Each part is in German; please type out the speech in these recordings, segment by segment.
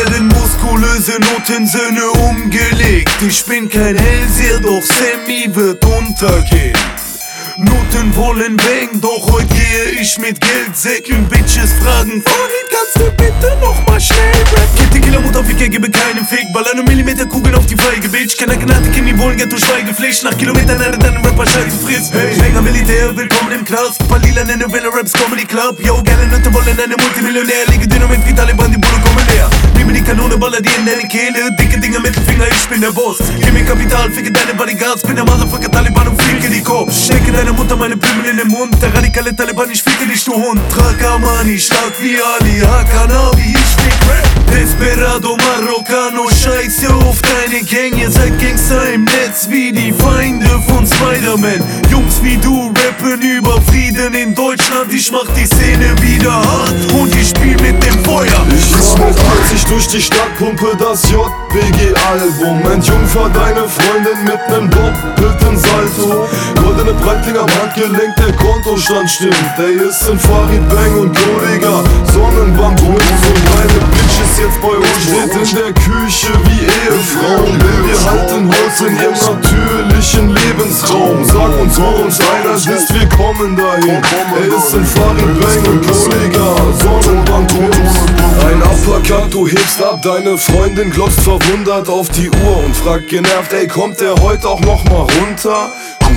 werden muskulöse Notensöhne umgelegt. Ich bin kein Hellseher, doch Sammy wird untergehen. Noten wollen bang, doch heute gehe ich mit Geldsäcken. Bitches fragen, vorhin kannst du bitte nochmal schnell rappen? Kipp die Killermutterficker, gebe keinen Fick. Ball eine Millimeterkugeln auf die Feige, Bitch. Keine Gnade, Kimi wollen Ghetto Schweigepflicht. Nach Kilometern erde deinen Rapper Scheiße frisst. Hey, Schläger Militär, willkommen im Knast. Palila nenne Welle Raps Comedy Club. Yo, geile Nöte wollen eine Multimillionär. Liege Dynamit wie Taliban, die Bulle kommen leer. Nehme die Kanone, baller die in deine Kehle. Dicke Dinger, Mittelfinger, ich bin der Boss. Gib mir Kapital, ficke deine Bodyguards. Bin der Motherfucker Taliban und fliege die Cops. Stecke deine Mutter, meine Pimmel in den Mund. Der radikale Taliban, ich ficke dich, du Hund. Trag Armani, stark wie Ali, Hakanavi, ich fick Rap. Desperado, Marokano, scheiße auf deine Gang. Ihr seid Gangster im Netz wie die Feinde von Spider-Man. Jungs wie du rappen über Frieden in Deutschland. Ich mach die Szene wieder hart und ich spiel mit dem Feuer. Ich fahr mit 80 durch die Stadt, pumpe das JBG-Album. Entjungfer deine Freundin mit nem doppelten Salto. Goldene Breitling am Handgelenk, der Kontostand stimmt. Ey, ist in Farid Bang und Kollege Sonnenbank und meine Bitch ist jetzt bei uns, steht in der Küche wie Ehefrau. Wir halten Haus in ihrem natürlichen Lebensraum. Sag uns, wo uns einer ist, wir kommen dahin. Er ist in Farid Bang und Kollege Sonnenbank und ein Uppercut, du hebst ab, deine Freundin glotzt verwundert auf die Uhr und fragt genervt, ey, kommt der heute auch noch mal runter?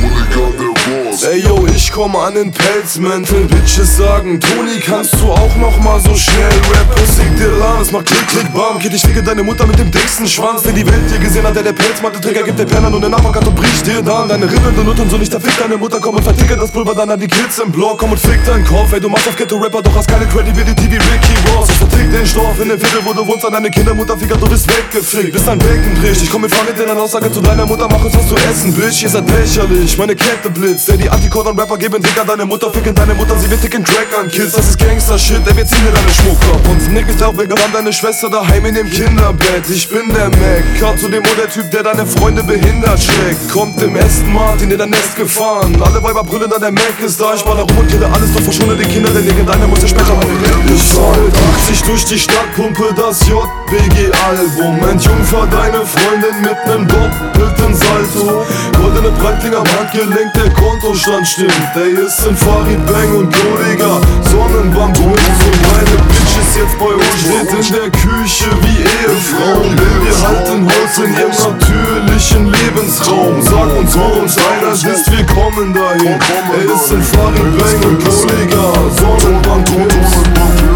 Ey yo, ich komm an den Pelzmäntel, Bitches sagen, Toni, kannst du auch noch mal so schnell rappen? Sieg dir an, es macht klick, klick, bam. Geht, ich ficke deine Mutter mit dem dicksten Schwanz, den die Welt dir gesehen hat, der Pelzmantelträger gibt der Penner und der Nachbarkat und bricht dir dann deine Rippen und Nutten, so nicht der Fick deine Mutter, komm und vertickert das Pulver dann an die Kids im Block, komm und fick deinen Kopf, ey, du machst auf Ghetto-Rapper, doch hast keine Credibility wie Ricky Ross. Ich vertick den Stoff in dem Viertel, wo du wohnst, an deine Kindermutter, Ficker, du bist weggefickt, bis dein Becken bricht. Ich komm mit Fahrrad in deiner Aussage zu deiner Mutter, mach uns was zu essen, Bitch, ihr seid lächerlich, meine Kette blitzt, ey, die Anti-Cordon-Rapper geben Dicker, deine Mutter ficken deine Mutter, sie wird ticken Crack an Kids, das ist Gangster-Shit, ey, wir ziehen dir deine Schmuck ab und Nick ist auch vegan, deine Schwester daheim in dem Kinderbett. Ich bin der Mac, Cut zu dem Typ, der deine Freunde behindert schlägt. Kommt im Aston Martin in dein Nest gefahren, alle Weiber brüllen, dann der Mac ist da. Ich war da rum und kille alles, doch verschone die Kinder, denn irgendeiner muss ja später mal reden. Ich fahr mit 80 durch die Stadt, pumpe das JBG-Album. Entjungfer deine Freundin mit nem doppelten Salto. Goldene Breitling am Handgelenk, der Kontostand stimmt. Ey, ist in Farid Bang und Kollege Sonnenbank und meine Bitch ist jetzt bei uns, steht in der Küche wie Ehefrau. Wir halten Haus in ihrem natürlichen Lebensraum. Sag uns, wo uns einer ist, wir kommen dahin. Er ist in Farid Bang und Kollege Sonnenbank und